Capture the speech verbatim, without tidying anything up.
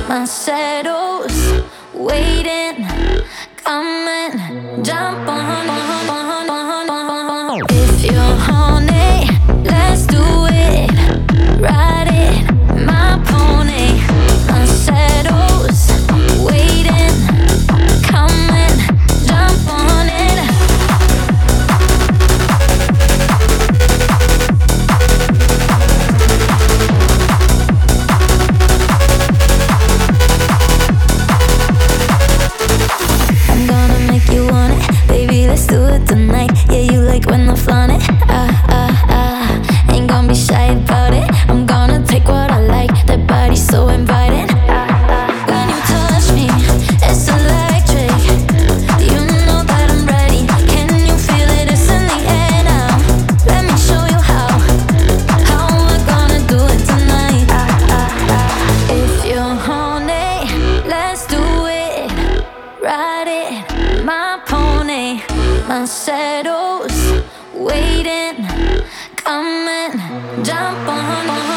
My shadows waiting, coming, jump on, on, on, on, on. If you're horny, let's do it. Ride it, my pony. My shadows waiting, coming, jump on it. I'm gonna make you want it, baby, let's do it tonight. Yeah, you like when I flaunt it, ah, ah, ah. Ain't gonna be shy about it, I'm gonna take what I like. That body's so inviting. When you touch me, it's electric. You know that I'm ready, can you feel it? It's in the air now. Let me show you how, how we're gonna do it tonight. If you're horny, let's do it. Ride it, my pony. My shadows waiting, coming, jump on.